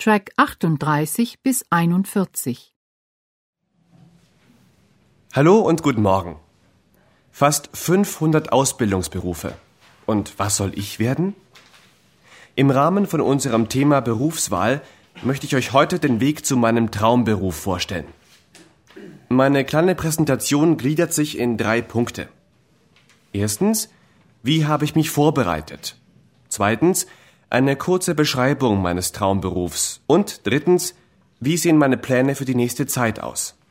Track 38 bis 41. Hallo und guten Morgen. Fast 500 Ausbildungsberufe. Und was soll ich werden? Im Rahmen von unserem Thema Berufswahl möchte ich euch heute den Weg zu meinem Traumberuf vorstellen. Meine kleine Präsentation gliedert sich in 3 Punkte. Erstens, wie habe ich mich vorbereitet? Zweitens, eine kurze Beschreibung meines Traumberufs. Und drittens, wie sehen meine Pläne für die nächste Zeit aus?